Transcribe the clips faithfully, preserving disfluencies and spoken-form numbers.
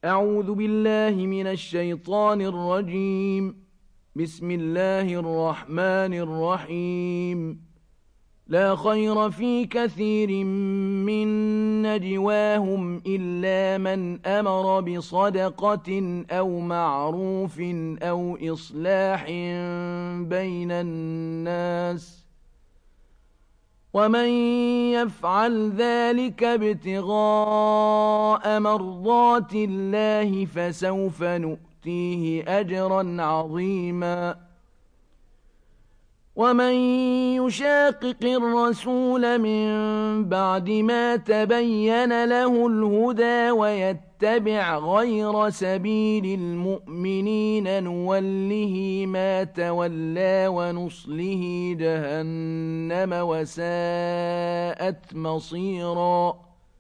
أعوذ بالله من الشيطان الرجيم. بسم الله الرحمن الرحيم. لا خير في كثير من نجواهم إلا من أمر بصدقة أو معروف أو إصلاح بين الناس، ومن يفعل ذلك ابتغاء مرضات الله فسوف نؤتيه أجرا عظيما. ومن يشاقق الرسول من بعد ما تبين له الهدى ويتبع غير سبيل المؤمنين نوله ما تولى ونصله جهنم وساءت مصيرا.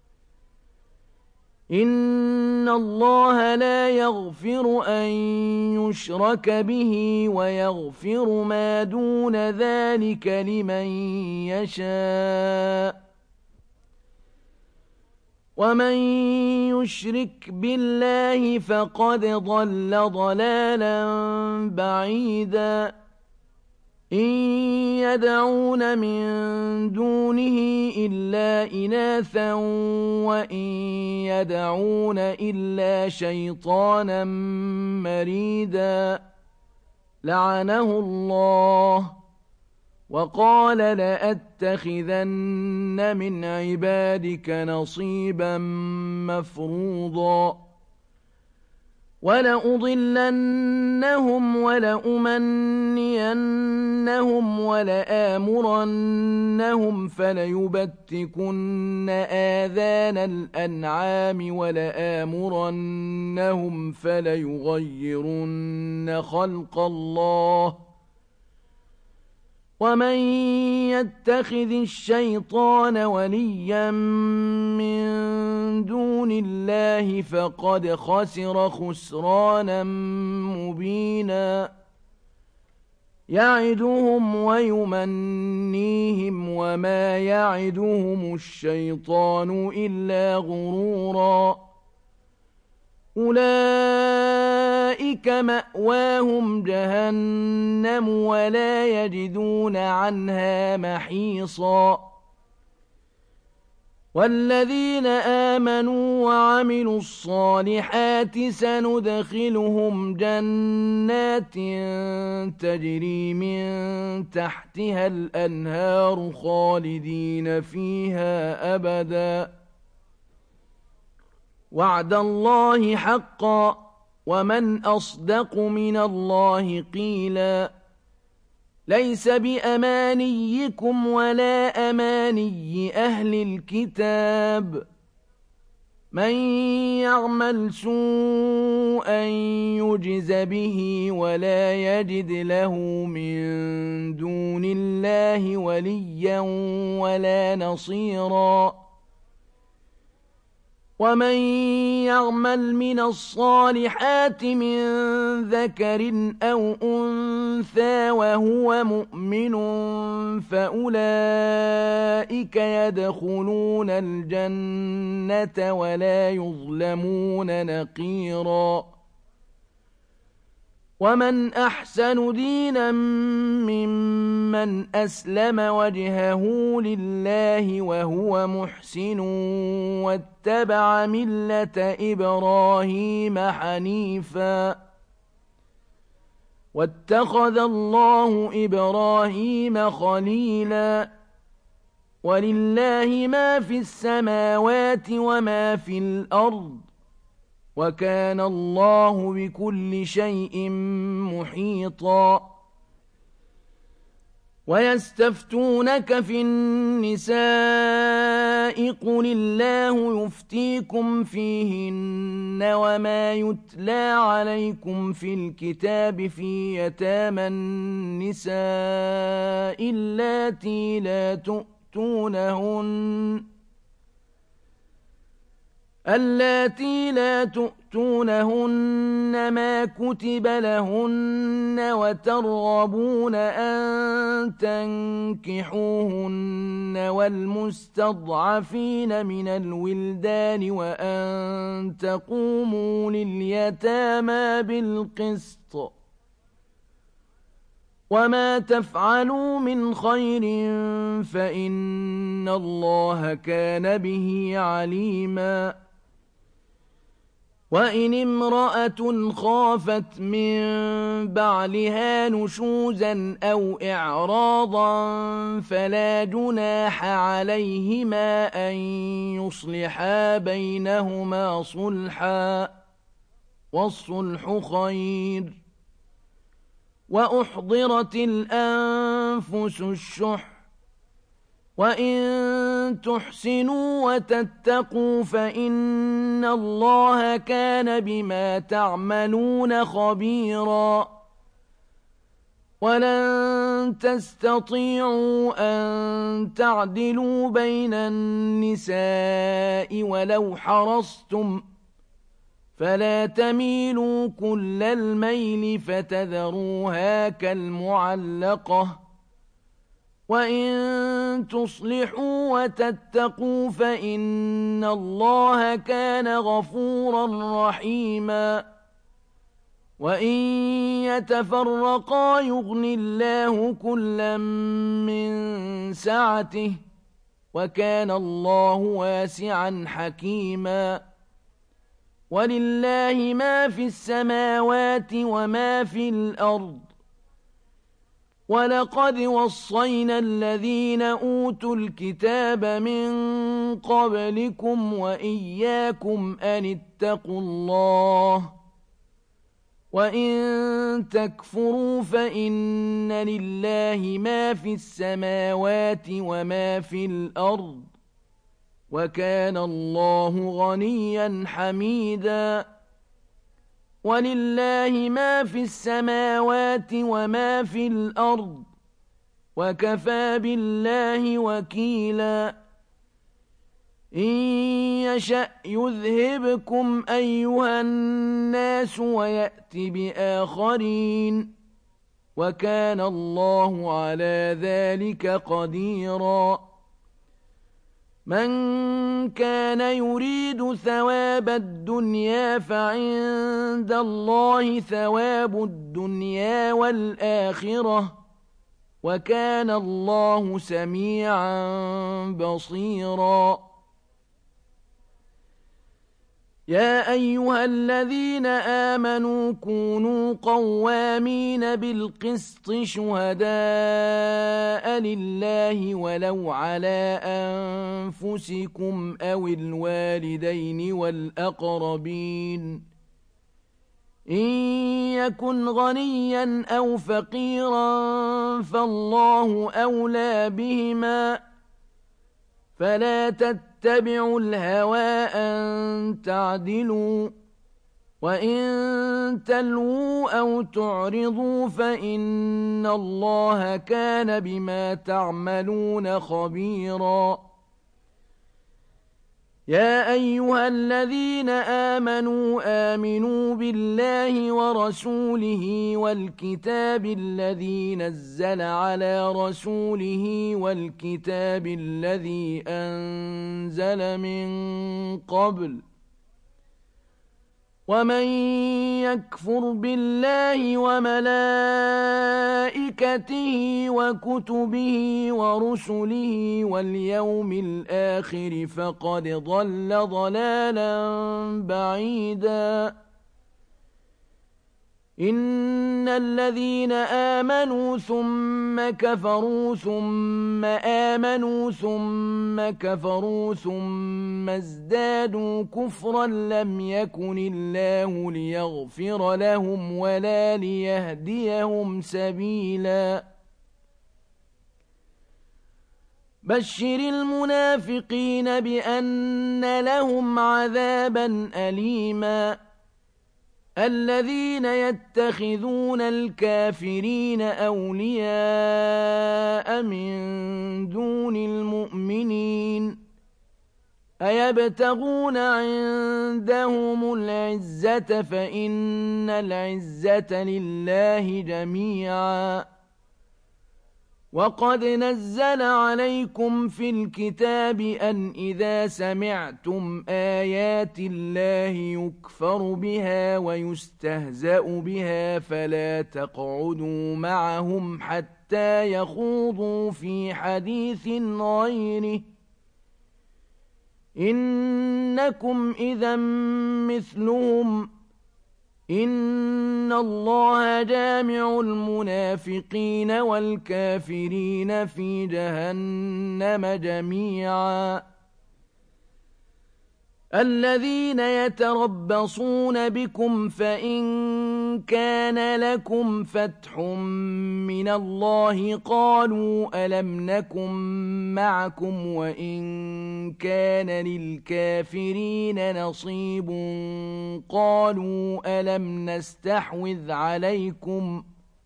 إن الله لا يغفر أن يشرك به ويغفر ما دون ذلك لمن يشاء، ومن يشرك بالله فقد ضل ضلالا بعيدا. إن يدعون من دونه إلا إناثا وإن يدعون إلا شيطانا مريدا لعنه الله وقال لأتخذن من عبادك نصيبا مفروضا ولأضلنهم ولأمنينهم ولآمرنهم فليبتكن آذان الأنعام ولآمرنهم فليغيرن خلق الله. ومن يتخذ الشيطان وليا من دون الله فقد خسر خسرانا مبينا. يعدهم ويمنيهم وما يعدهم الشيطان إلا غرورا. أولئك مأواهم جهنم ولا يجدون عنها محيصا. والذين آمنوا وعملوا الصالحات سندخلهم جنات تجري من تحتها الأنهار خالدين فيها أبدا. وعد الله حقا ومن أصدق من الله قيلا. ليس بأمانيكم ولا أماني أهل الكتاب. من يعمل سوءا يجز به ولا يجد له من دون الله وليا ولا نصيرا. ومن يعمل من الصالحات من ذكر أو أنثى وهو مؤمن فأولئك يدخلون الجنة ولا يظلمون نقيرا. ومن أحسن دينا ممن أسلم وجهه لله وهو محسن واتبع ملة إبراهيم حنيفا واتخذ الله إبراهيم خليلا. ولله ما في السماوات وما في الأرض وكان الله بكل شيء محيطا. ويستفتونك في النساء قل الله يفتيكم فيهن وما يتلى عليكم في الكتاب في يتامى النساء اللاتي لا تؤتونهن اللاتي لا تؤتونهن ما كتب لهن وترغبون أن تنكحوهن والمستضعفين من الولدان وأن تقوموا لليتامى بالقسط وما تفعلوا من خير فإن الله كان به عليما وإن امرأة خافت من بعلها نشوزا أو إعراضا فلا جناح عليهما أن يصلحا بينهما صلحا والصلح خير وأحضرت الأنفس الشح وإن تحسنوا وتتقوا فإن الله كان بما تعملون خبيرا ولن تستطيعوا أن تعدلوا بين النساء ولو حرصتم فلا تميلوا كل الميل فتذروها كالمعلقة وإن تصلحوا وتتقوا فإن الله كان غفورا رحيما وإن يتفرقا يغن الله كلا من سعته وكان الله واسعا حكيما ولله ما في السماوات وما في الأرض ولقد وصينا الذين أوتوا الكتاب من قبلكم وإياكم أن اتقوا الله وإن تكفروا فإن لله ما في السماوات وما في الأرض وكان الله غنيا حميدا ولله ما في السماوات وما في الأرض وكفى بالله وكيلا إن يشأ يذهبكم أيها الناس ويأت بآخرين وكان الله على ذلك قديرا من كان يريد ثواب الدنيا فعند الله ثواب الدنيا والآخرة وكان الله سميعا بصيرا يا أيها الذين آمنوا كونوا قوامين بالقسط شهداء لله ولو على أنفسكم أو الوالدين والأقربين إن يكن غنيا أو فقيرا فالله أولى بهما فلا تتبعوا الهوى أن تعدلوا وإن تلووا أو تعرضوا فإن الله كان بما تعملون خبيرا يا أيها الذين آمنوا آمنوا بالله ورسوله والكتاب الذي نزل على رسوله والكتاب الذي أنزل من قبل ومن يكفر بالله وملائكته وكتبه ورسله واليوم الآخر فقد ضل ضلالا بعيدا إن الذين آمنوا ثم كفروا ثم آمنوا ثم كفروا ثم ازدادوا كفرا لم يكن الله ليغفر لهم ولا ليهديهم سبيلا بشر المنافقين بأن لهم عذابا أليما الذين يتخذون الكافرين أولياء من دون المؤمنين أيبتغون عندهم العزة فإن العزة لله جميعا وقد نزل عليكم في الكتاب أن إذا سمعتم آيات الله يكفر بها ويستهزأ بها فلا تقعدوا معهم حتى يخوضوا في حديث غيره إنكم إذا مثلهم إن الله جامع المنافقين والكافرين في جهنم جميعا الذين يتربصون بكم فإن كان لكم فتح من الله قالوا ألم نكن معكم وإن كان للكافرين نصيب قالوا ألم نستحوذ عليكم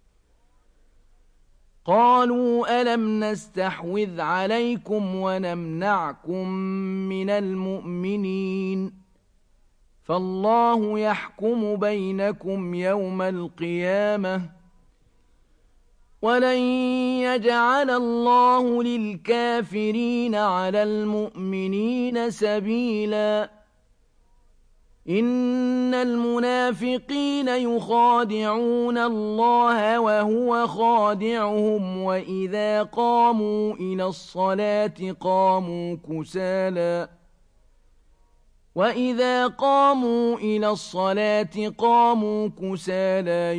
قالوا ألم نستحوذ عليكم ونمنعكم من المؤمنين فالله يحكم بينكم يوم القيامة ولن يجعل الله للكافرين على المؤمنين سبيلا إن المنافقين يخادعون الله وهو خادعهم وإذا قاموا إلى الصلاة قاموا كسالى وإذا قاموا إلى الصلاة قاموا كسالى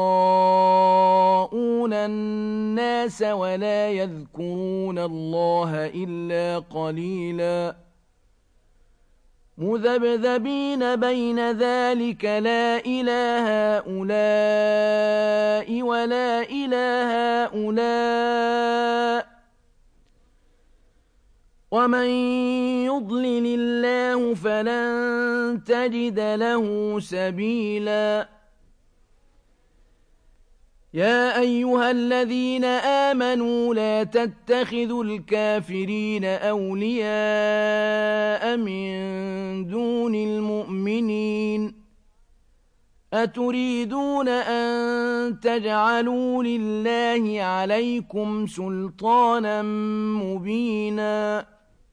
يراءون الناس ولا يذكرون الله إلا قليلا مذبذبين بين ذلك لا إله هؤلاء ولا إله هؤلاء ومن يضلل الله فلن تجد له سبيلا يا أيها الذين آمنوا لا تتخذوا الكافرين أولياء من دون المؤمنين أتريدون أن تجعلوا لله عليكم سلطانا مبينا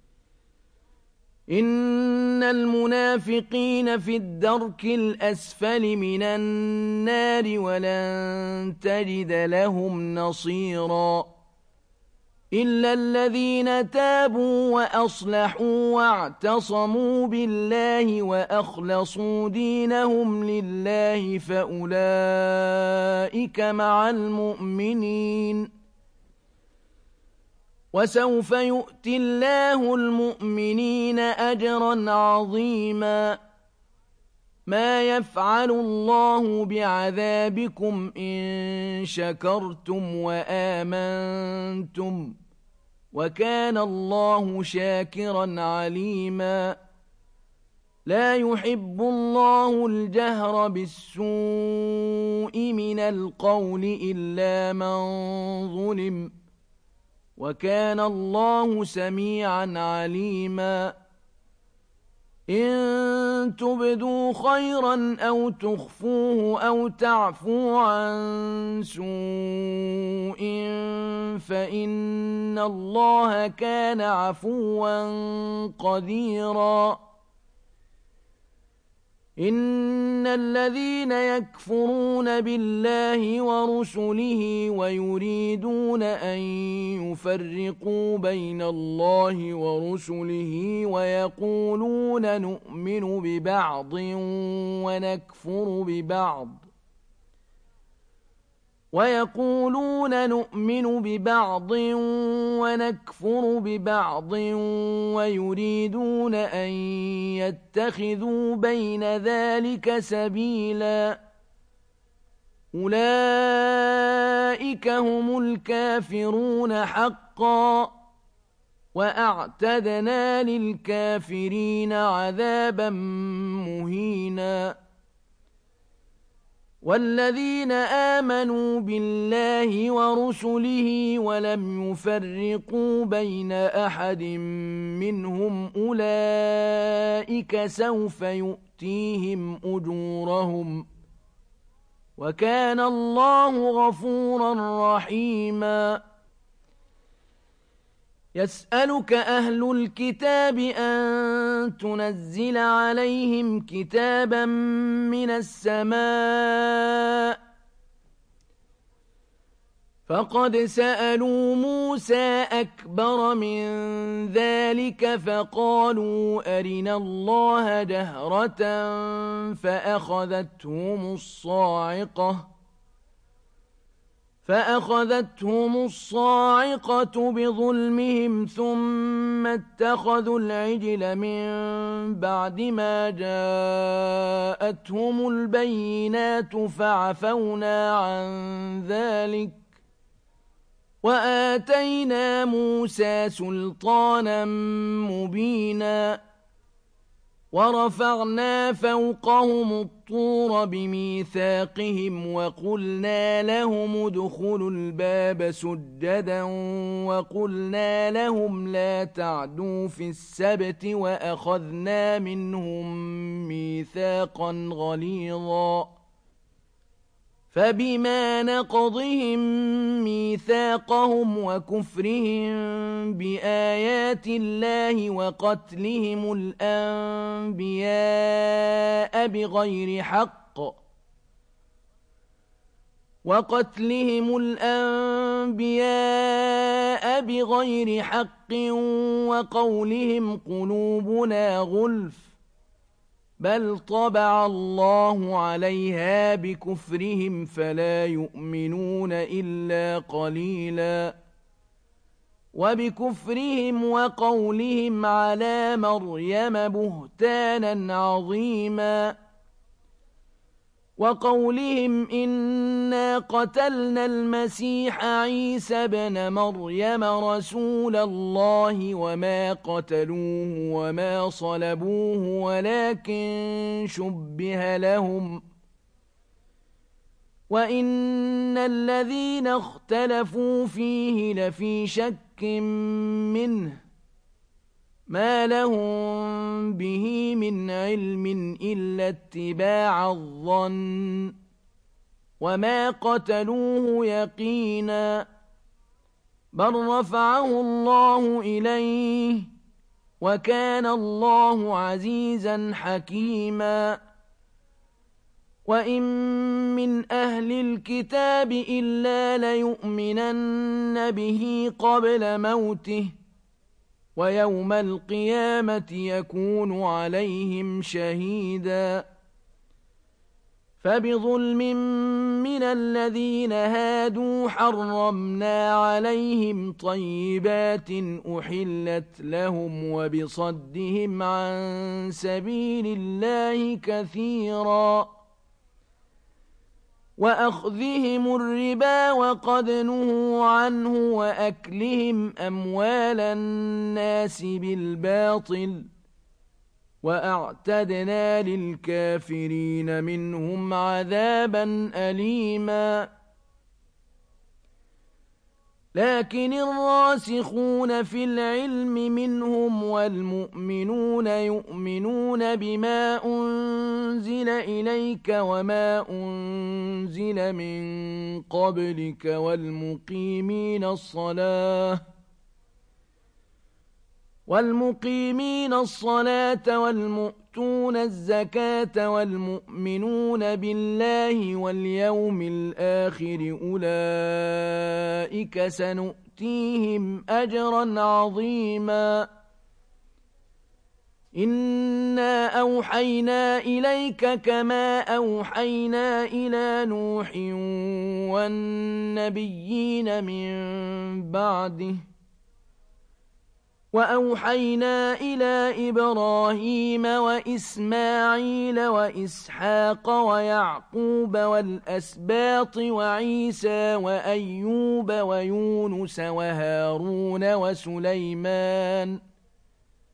إن المنافقين في الدرك الأسفل من النار ولن تجد لهم نصيرا إلا الذين تابوا وأصلحوا واعتصموا بالله وأخلصوا دينهم لله فأولئك مع المؤمنين وسوف يؤتي الله المؤمنين أجرا عظيما ما يفعل الله بعذابكم إن شكرتم وآمنتم وكان الله شاكرا عليما لا يحب الله الجهر بالسوء من القول إلا من ظلم وكان الله سميعا عليما إن تبدوا خيرا أو تخفوه أو تعفوا عن سوء فإن الله كان عفوا قديرا إن الذين يكفرون بالله ورسله ويريدون أن يفرقوا بين الله ورسله ويقولون نؤمن ببعض ونكفر ببعض ويقولون نؤمن ببعض ونكفر ببعض ويريدون أن يتخذوا بين ذلك سبيلا أولئك هم الكافرون حقا وأعتدنا للكافرين عذابا مهينا والذين آمنوا بالله ورسله ولم يفرقوا بين أحد منهم أولئك سوف يؤتيهم أجورهم وكان الله غفورا رحيما يسألك أهل الكتاب أن تنزل عليهم كتابا من السماء فقد سألوا موسى أكبر من ذلك فقالوا أرنا الله جهرة فأخذتهم الصاعقة فأخذتهم الصاعقة بظلمهم ثم اتخذوا العجل من بعد ما جاءتهم البينات فعفونا عن ذلك وآتينا موسى سلطانا مبينا ورفعنا فوقهم الطور بميثاقهم وقلنا لهم ادخلوا الباب سجدا وقلنا لهم لا تعدوا في السبت وأخذنا منهم ميثاقا غليظا فبما نقضهم ميثاقهم وكفرهم بآيات الله وقتلهم الأنبياء بغير حق وقتلهم الأنبياء بغير حق وقولهم قلوبنا غلف بل طبع الله عليها بكفرهم فلا يؤمنون إلا قليلا وبكفرهم وقولهم على مريم بهتانا عظيما وقولهم إنا قتلنا المسيح عيسى بن مريم رسول الله وما قتلوه وما صلبوه ولكن شبه لهم وإن الذين اختلفوا فيه لفي شك منه ما لهم به من علم إلا اتباع الظن وما قتلوه يقينا بل رفعه الله إليه وكان الله عزيزا حكيما وإن من أهل الكتاب إلا ليؤمنن به قبل موته ويوم القيامة يكون عليهم شهيدا فبظلم من الذين هادوا حرمنا عليهم طيبات أحلت لهم وبصدهم عن سبيل الله كثيرا وأخذهم الربا وقد نهوا عنه وأكلهم أموال الناس بالباطل وأعتدنا للكافرين منهم عذابا أليما لكن الراسخون في العلم منهم والمؤمنون يؤمنون بما أنزل إليك وما أنزل من قبلك والمقيمين الصلاة والمقيمين الصلاة والمؤتون الزكاة والمؤمنون بالله واليوم الآخر أولئك سنؤتيهم أجرا عظيما إنا أوحينا إليك كما أوحينا إلى نوح والنبيين من بعده وأوحينا إلى إبراهيم وإسماعيل وإسحاق ويعقوب والأسباط وعيسى وأيوب ويونس وهارون وسليمان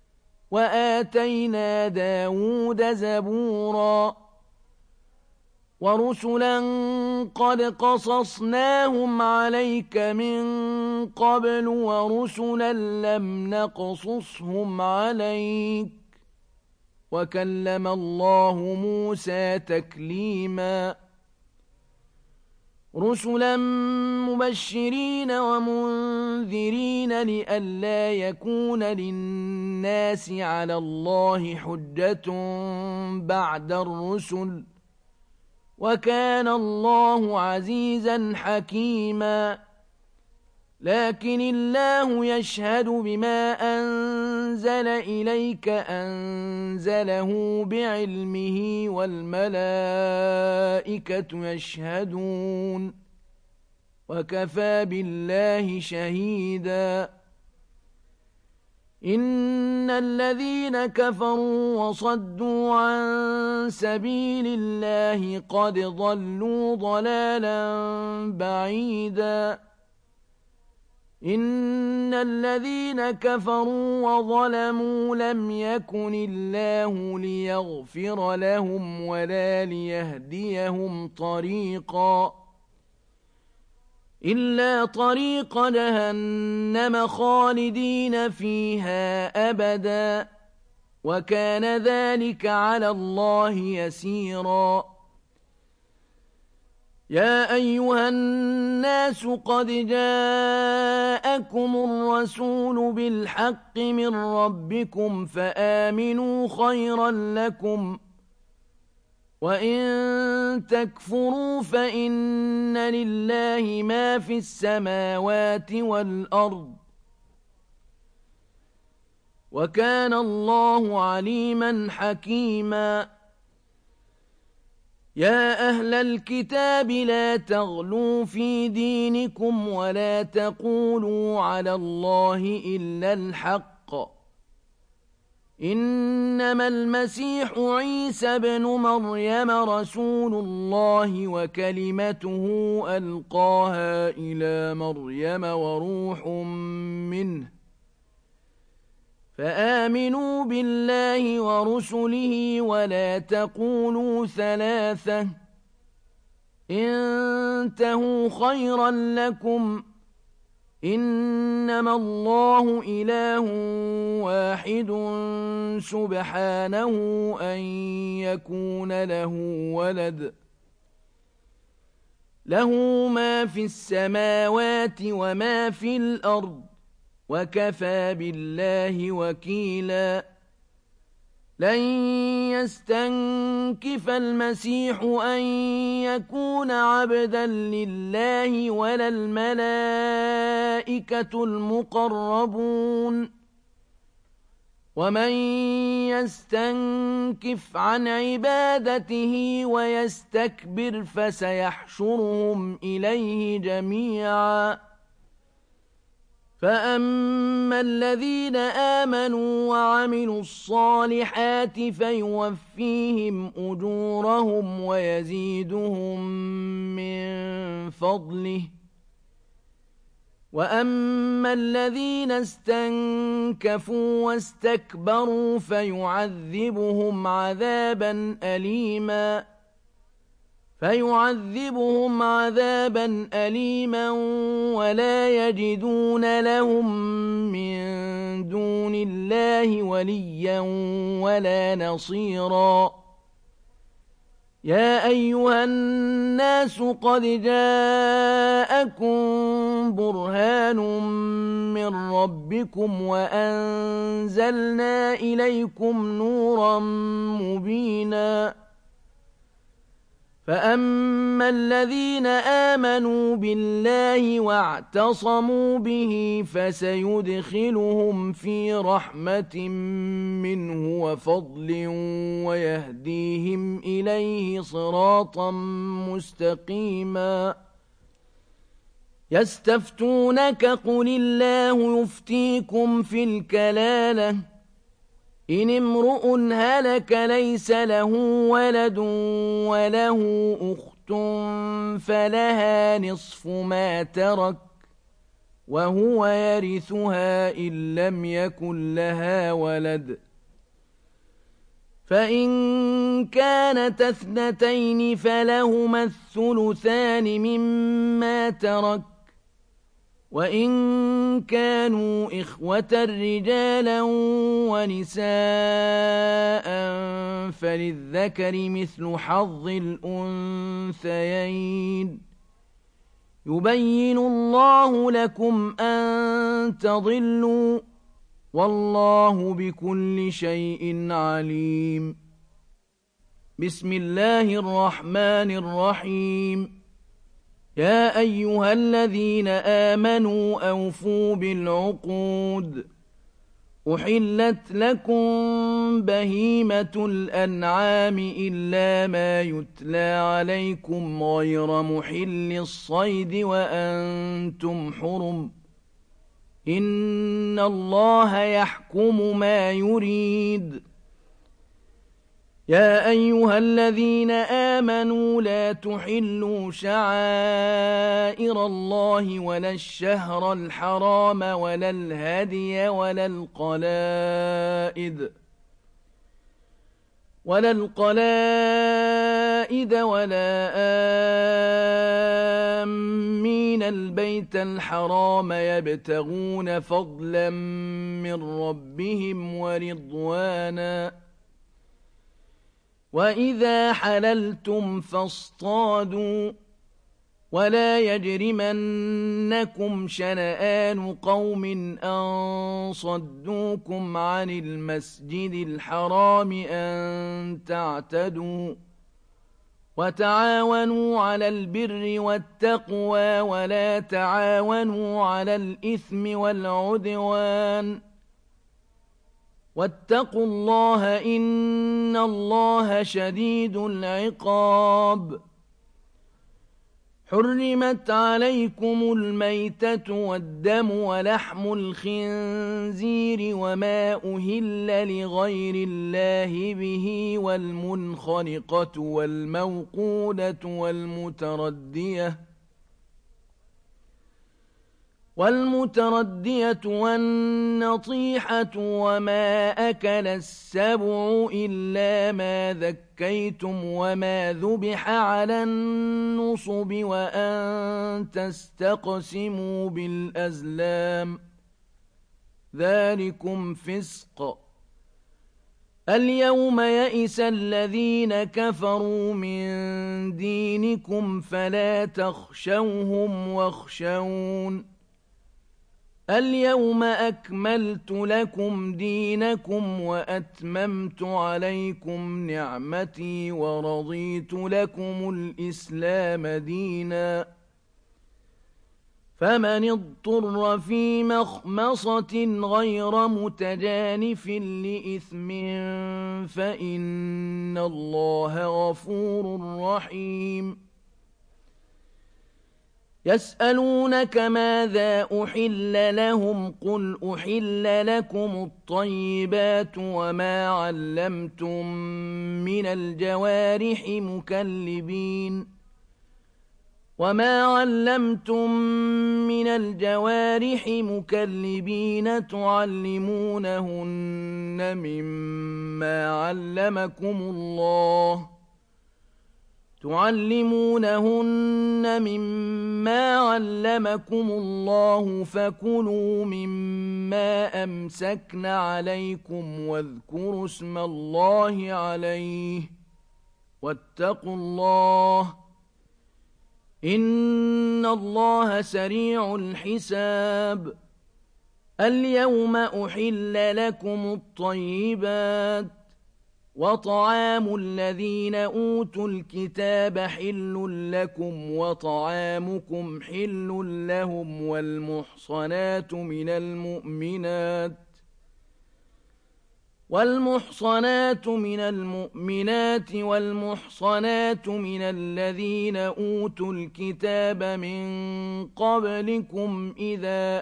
وآتينا داود زبورا ورسلا قد قصصناهم عليك من قبل ورسلا لم نقصصهم عليك وكلم الله موسى تكليما رسلا مبشرين ومنذرين لئلا يكون للناس على الله حجة بعد الرسل وكان الله عزيزا حكيما لكن الله يشهد بما أنزل إليك أنزله بعلمه والملائكة يشهدون وكفى بالله شهيدا إن الذين كفروا وصدوا عن سبيل الله قد ضلوا ضلالا بعيدا إن الذين كفروا وظلموا لم يكن الله ليغفر لهم ولا ليهديهم طريقا إلا طريق جهنم خالدين فيها أبدا وكان ذلك على الله يسيرا يا أيها الناس قد جاءكم الرسول بالحق من ربكم فآمنوا خيرا لكم وإن تكفروا فإن لله ما في السماوات والأرض وكان الله عليما حكيما يا أهل الكتاب لا تغلوا في دينكم ولا تقولوا على الله إلا الحق إنما المسيح عيسى بن مريم رسول الله وكلمته ألقاها إلى مريم وروح منه فآمنوا بالله ورسله ولا تقولوا ثلاثة انتهوا خيرا لكم إنما الله إله واحد سبحانه أن يكون له ولد له ما في السماوات وما في الأرض وكفى بالله وكيلا لن يستنكف المسيح أن يكون عبدا لله ولا الملائكة المقربون ومن يستنكف عن عبادته ويستكبر فسيحشرهم إليه جميعا فأما الذين آمنوا وعملوا الصالحات فيوفيهم أجورهم ويزيدهم من فضله وأما الذين استنكفوا واستكبروا فيعذبهم عذابا أليما فيعذبهم عذابا أليما ولا يجدون لهم من دون الله وليا ولا نصيرا يا أيها الناس قد جاءكم برهان من ربكم وأنزلنا إليكم نورا مبينا فأما الذين آمنوا بالله واعتصموا به فسيدخلهم في رحمة منه وفضل ويهديهم إليه صراطا مستقيما يستفتونك قل الله يفتيكم في الكلالة إن امرؤ هلك ليس له ولد وله أخت فلها نصف ما ترك وهو يرثها إن لم يكن لها ولد فإن كانت اثنتين فلهما الثلثان مما ترك وإن كانوا إخوة رجالا ونساء فللذكر مثل حظ الأنثيين يبين الله لكم أن تضلوا والله بكل شيء عليم. بسم الله الرحمن الرحيم. يا أيها الذين آمنوا أوفوا بالعقود أحلت لكم بهيمة الأنعام إلا ما يتلى عليكم غير محل الصيد وأنتم حرم إن الله يحكم ما يريد. يا أيها الذين آمنوا لا تحلوا شعائر الله ولا الشهر الحرام ولا الهدي ولا القلائد ولا القلائد ولا آمين البيت الحرام يبتغون فضلا من ربهم ورضوانا وإذا حللتم فاصطادوا ولا يجرمنكم شنآن قوم أن صدوكم عن المسجد الحرام أن تعتدوا وتعاونوا على البر والتقوى ولا تعاونوا على الإثم والعدوان واتقوا الله إن الله شديد العقاب. حرمت عليكم الميتة والدم ولحم الخنزير وما أهل لغير الله به والمنخنقة والموقودة والمتردية والمتردية والنطيحة وما أكل السبع إلا ما ذكيتم وما ذبح على النصب وأن تستقسموا بالأزلام ذلكم فسق. اليوم يئس الذين كفروا من دينكم فلا تخشوهم واخشون اليوم أكملت لكم دينكم وأتممت عليكم نعمتي ورضيت لكم الإسلام دينا فمن اضطر في مخمصة غير متجانف لإثم فإن الله غفور رحيم. يسألونك ماذا أحل لهم قل أحل لكم الطيبات وما علمتم من الجوارح مكلبين وما علمتم من الجوارح مكلبين تعلمونهن مما علمكم الله تعلمونهن مما علمكم الله فكلوا مما أمسكن عليكم واذكروا اسم الله عليه واتقوا الله إن الله سريع الحساب. اليوم أحل لكم الطيبات وطعام الذين أوتوا الكتاب حل لكم وطعامكم حل لهم والمحصنات من المؤمنات والمحصنات من المؤمنات والمحصنات من الذين أوتوا الكتاب من قبلكم إذا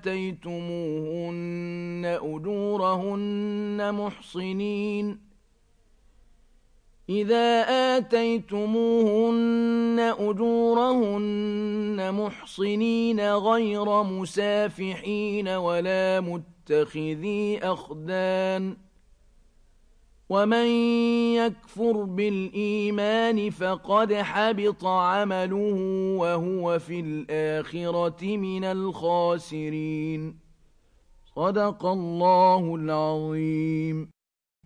آتيتموهن أجورهن محصنين إذا آتيتموهن أجورهن محصنين غير مسافحين ولا متخذي أخدان ومن يكفر بالإيمان فقد حبط عمله وهو في الآخرة من الخاسرين. صدق الله العظيم.